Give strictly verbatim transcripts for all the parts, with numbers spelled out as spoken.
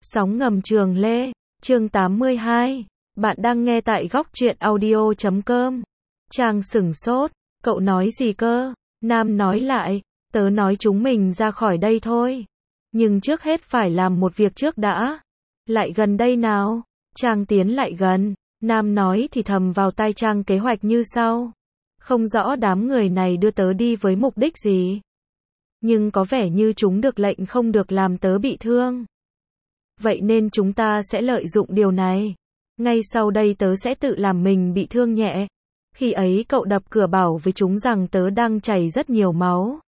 Sóng ngầm Trường Lê, chương tám mươi hai. Bạn đang nghe tại góc truyện audio chấm com. Trang sửng sốt, cậu nói gì cơ? Nam nói lại, tớ nói chúng mình ra khỏi đây thôi. Nhưng trước hết phải làm một việc trước đã. Lại gần đây nào. Trang tiến lại gần. Nam nói thì thầm vào tai Trang kế hoạch như sau. Không rõ đám người này đưa tớ đi với mục đích gì. Nhưng có vẻ như chúng được lệnh không được làm tớ bị thương. Vậy nên chúng ta sẽ lợi dụng điều này. Ngay sau đây tớ sẽ tự làm mình bị thương nhẹ. Khi ấy cậu đập cửa bảo với chúng rằng tớ đang chảy rất nhiều máu.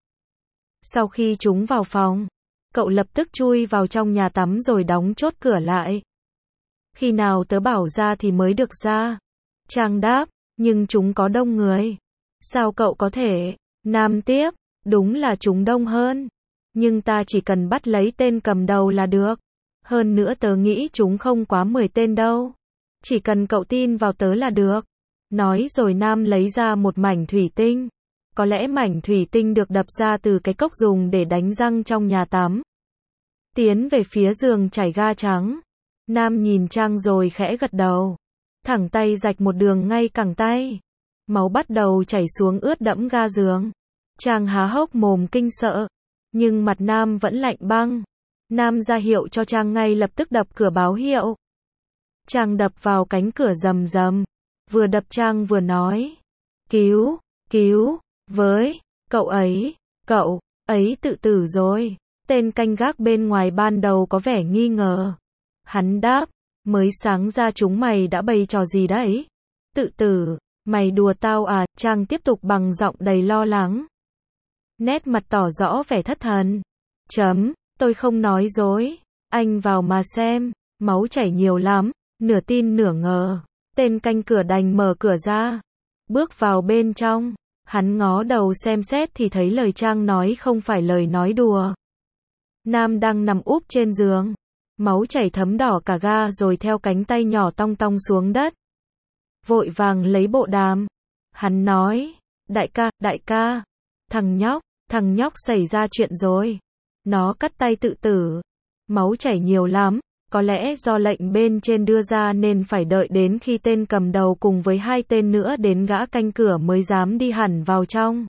Sau khi chúng vào phòng, cậu lập tức chui vào trong nhà tắm rồi đóng chốt cửa lại. Khi nào tớ bảo ra thì mới được ra. Trang đáp, nhưng chúng có đông người. Sao cậu có thể? Nam tiếp, đúng là chúng đông hơn. Nhưng ta chỉ cần bắt lấy tên cầm đầu là được. Hơn nữa tớ nghĩ chúng không quá mười tên đâu. Chỉ cần cậu tin vào tớ là được. Nói rồi Nam lấy ra một mảnh thủy tinh. Có lẽ mảnh thủy tinh được đập ra từ cái cốc dùng để đánh răng trong nhà tắm. Tiến về phía giường chảy ga trắng. Nam nhìn Trang rồi khẽ gật đầu. Thẳng tay rạch một đường ngay cẳng tay. Máu bắt đầu chảy xuống ướt đẫm ga giường. Trang há hốc mồm kinh sợ. Nhưng mặt Nam vẫn lạnh băng. Nam ra hiệu cho Trang ngay lập tức đập cửa báo hiệu. Trang đập vào cánh cửa rầm rầm. Vừa đập Trang vừa nói. Cứu, cứu, với, cậu ấy, cậu, ấy tự tử rồi. Tên canh gác bên ngoài ban đầu có vẻ nghi ngờ. Hắn đáp, mới sáng ra chúng mày đã bày trò gì đấy? Tự tử, mày đùa tao à? Trang tiếp tục bằng giọng đầy lo lắng. Nét mặt tỏ rõ vẻ thất thần. Chấm. Tôi không nói dối. Anh vào mà xem. Máu chảy nhiều lắm. Nửa tin nửa ngờ. Tên canh cửa đành mở cửa ra. Bước vào bên trong. Hắn ngó đầu xem xét thì thấy lời Trang nói không phải lời nói đùa. Nam đang nằm úp trên giường. Máu chảy thấm đỏ cả ga rồi theo cánh tay nhỏ tong tong xuống đất. Vội vàng lấy bộ đàm. Hắn nói. Đại ca, đại ca. Thằng nhóc, thằng nhóc xảy ra chuyện rồi. Nó cắt tay tự tử. Máu chảy nhiều lắm. Có lẽ do lệnh bên trên đưa ra nên phải đợi đến khi tên cầm đầu cùng với hai tên nữa đến gã canh cửa mới dám đi hẳn vào trong.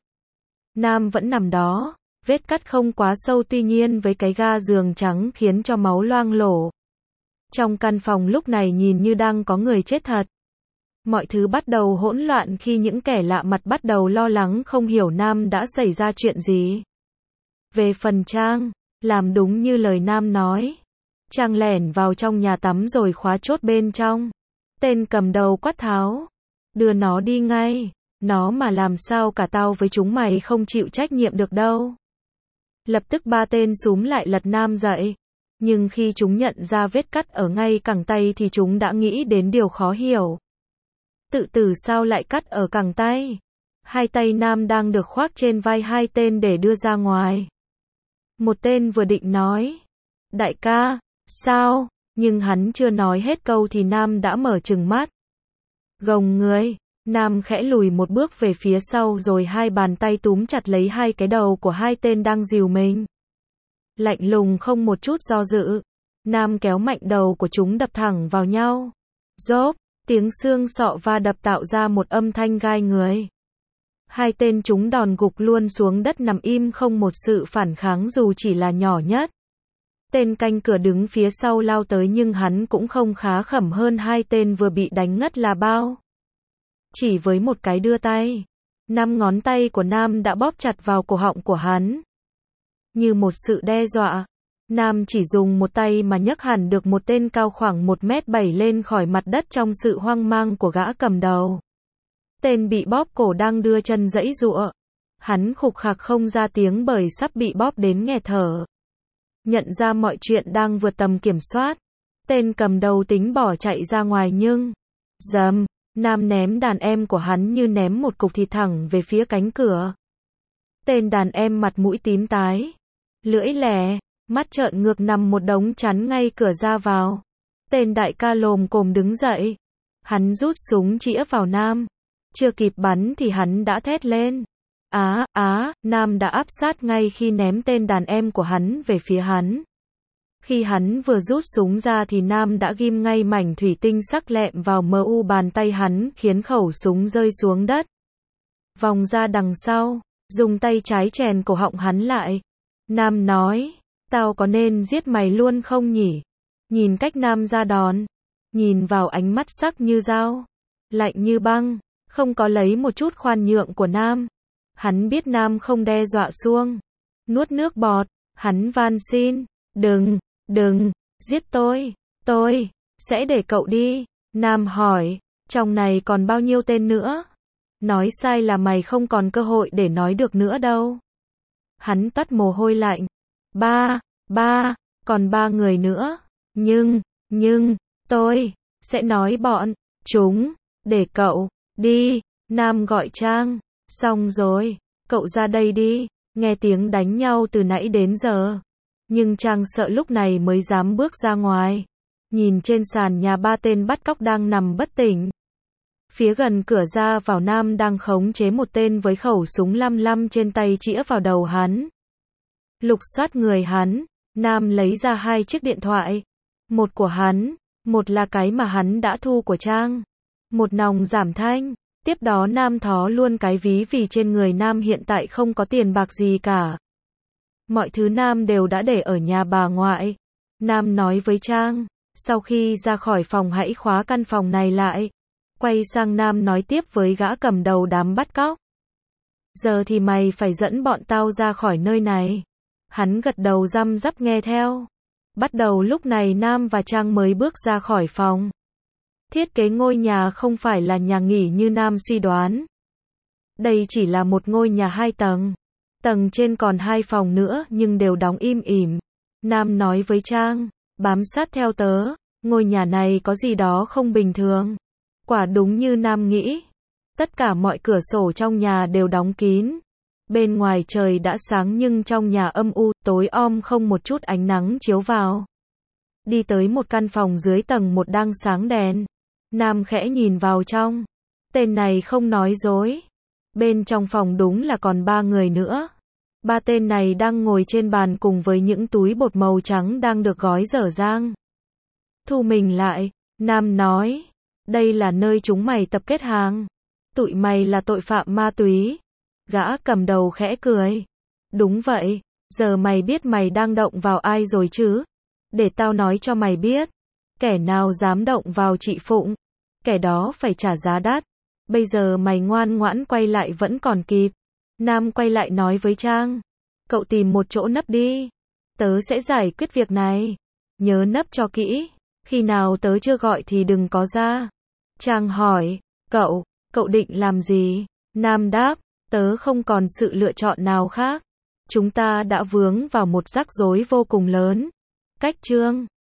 Nam vẫn nằm đó. Vết cắt không quá sâu tuy nhiên với cái ga giường trắng khiến cho máu loang lổ. Trong căn phòng lúc này nhìn như đang có người chết thật. Mọi thứ bắt đầu hỗn loạn khi những kẻ lạ mặt bắt đầu lo lắng không hiểu Nam đã xảy ra chuyện gì. Về phần Trang, làm đúng như lời Nam nói. Trang lẻn vào trong nhà tắm rồi khóa chốt bên trong. Tên cầm đầu quát tháo. Đưa nó đi ngay. Nó mà làm sao cả tao với chúng mày không chịu trách nhiệm được đâu. Lập tức ba tên xúm lại lật Nam dậy. Nhưng khi chúng nhận ra vết cắt ở ngay cẳng tay thì chúng đã nghĩ đến điều khó hiểu. Tự tử sao lại cắt ở cẳng tay? Hai tay Nam đang được khoác trên vai hai tên để đưa ra ngoài. Một tên vừa định nói. Đại ca, sao? Nhưng hắn chưa nói hết câu thì Nam đã mở trừng mắt. Gồng người, Nam khẽ lùi một bước về phía sau rồi hai bàn tay túm chặt lấy hai cái đầu của hai tên đang dìu mình. Lạnh lùng không một chút do dự. Nam kéo mạnh đầu của chúng đập thẳng vào nhau. Rốp, tiếng xương sọ va đập tạo ra một âm thanh gai người. Hai tên chúng đòn gục luôn xuống đất nằm im không một sự phản kháng dù chỉ là nhỏ nhất. Tên canh cửa đứng phía sau lao tới nhưng hắn cũng không khá khẩm hơn hai tên vừa bị đánh ngất là bao. Chỉ với một cái đưa tay, năm ngón tay của Nam đã bóp chặt vào cổ họng của hắn. Như một sự đe dọa, Nam chỉ dùng một tay mà nhấc hẳn được một tên cao khoảng một mét bảy lên khỏi mặt đất trong sự hoang mang của gã cầm đầu. Tên bị bóp cổ đang đưa chân giãy giụa. Hắn khục khạc không ra tiếng bởi sắp bị bóp đến nghẹt thở. Nhận ra mọi chuyện đang vượt tầm kiểm soát. Tên cầm đầu tính bỏ chạy ra ngoài nhưng... Dầm! Nam ném đàn em của hắn như ném một cục thịt thẳng về phía cánh cửa. Tên đàn em mặt mũi tím tái. Lưỡi lẻ, mắt trợn ngược nằm một đống chắn ngay cửa ra vào. Tên đại ca lồm cồm đứng dậy. Hắn rút súng chĩa vào Nam. Chưa kịp bắn thì hắn đã thét lên. Á, á, Nam đã áp sát ngay khi ném tên đàn em của hắn về phía hắn. Khi hắn vừa rút súng ra thì Nam đã ghim ngay mảnh thủy tinh sắc lẹm vào mờ u bàn tay hắn, khiến khẩu súng rơi xuống đất. Vòng ra đằng sau, dùng tay trái chèn cổ họng hắn lại. Nam nói, tao có nên giết mày luôn không nhỉ? Nhìn cách Nam ra đòn, nhìn vào ánh mắt sắc như dao, lạnh như băng, không có lấy một chút khoan nhượng của Nam. Hắn biết Nam không đe dọa xuông. Nuốt nước bọt, hắn van xin, đừng, đừng, giết tôi, tôi sẽ để cậu đi. Nam hỏi, trong này còn bao nhiêu tên nữa? Nói sai là mày không còn cơ hội để nói được nữa đâu. Hắn toát mồ hôi lạnh. Ba, ba, còn ba người nữa. Nhưng, nhưng, tôi sẽ nói bọn chúng để cậu đi. Nam gọi Trang, xong rồi, cậu ra đây đi. Nghe tiếng đánh nhau từ nãy đến giờ. Nhưng Trang sợ lúc này mới dám bước ra ngoài. Nhìn trên sàn nhà ba tên bắt cóc đang nằm bất tỉnh. Phía gần cửa ra vào Nam đang khống chế một tên với khẩu súng lăm lăm trên tay chĩa vào đầu hắn. Lục soát người hắn, Nam lấy ra hai chiếc điện thoại. Một của hắn, một là cái mà hắn đã thu của Trang. Một nòng giảm thanh. Tiếp đó Nam thó luôn cái ví vì trên người Nam hiện tại không có tiền bạc gì cả. Mọi thứ Nam đều đã để ở nhà bà ngoại. Nam nói với Trang, sau khi ra khỏi phòng hãy khóa căn phòng này lại. Quay sang Nam nói tiếp với gã cầm đầu đám bắt cóc. Giờ thì mày phải dẫn bọn tao ra khỏi nơi này. Hắn gật đầu răm rắp nghe theo. Bắt đầu lúc này Nam và Trang mới bước ra khỏi phòng. Thiết kế ngôi nhà không phải là nhà nghỉ như Nam suy đoán. Đây chỉ là một ngôi nhà hai tầng. Tầng trên còn hai phòng nữa nhưng đều đóng im ỉm. Nam nói với Trang, bám sát theo tớ, ngôi nhà này có gì đó không bình thường. Quả đúng như Nam nghĩ. Tất cả mọi cửa sổ trong nhà đều đóng kín. Bên ngoài trời đã sáng nhưng trong nhà âm u, tối om không một chút ánh nắng chiếu vào. Đi tới một căn phòng dưới tầng một đang sáng đèn. Nam khẽ nhìn vào trong. Tên này không nói dối. Bên trong phòng đúng là còn ba người nữa. Ba tên này đang ngồi trên bàn cùng với những túi bột màu trắng đang được gói dở dang. Thu mình lại, Nam nói, đây là nơi chúng mày tập kết hàng. Tụi mày là tội phạm ma túy. Gã cầm đầu khẽ cười. Đúng vậy, giờ mày biết mày đang động vào ai rồi chứ? Để tao nói cho mày biết. Kẻ nào dám động vào chị Phụng, kẻ đó phải trả giá đắt. Bây giờ mày ngoan ngoãn quay lại vẫn còn kịp. Nam quay lại nói với Trang, cậu tìm một chỗ nấp đi. Tớ sẽ giải quyết việc này. Nhớ nấp cho kỹ. Khi nào tớ chưa gọi thì đừng có ra. Trang hỏi, cậu, cậu định làm gì? Nam đáp, tớ không còn sự lựa chọn nào khác. Chúng ta đã vướng vào một rắc rối vô cùng lớn. Cách chương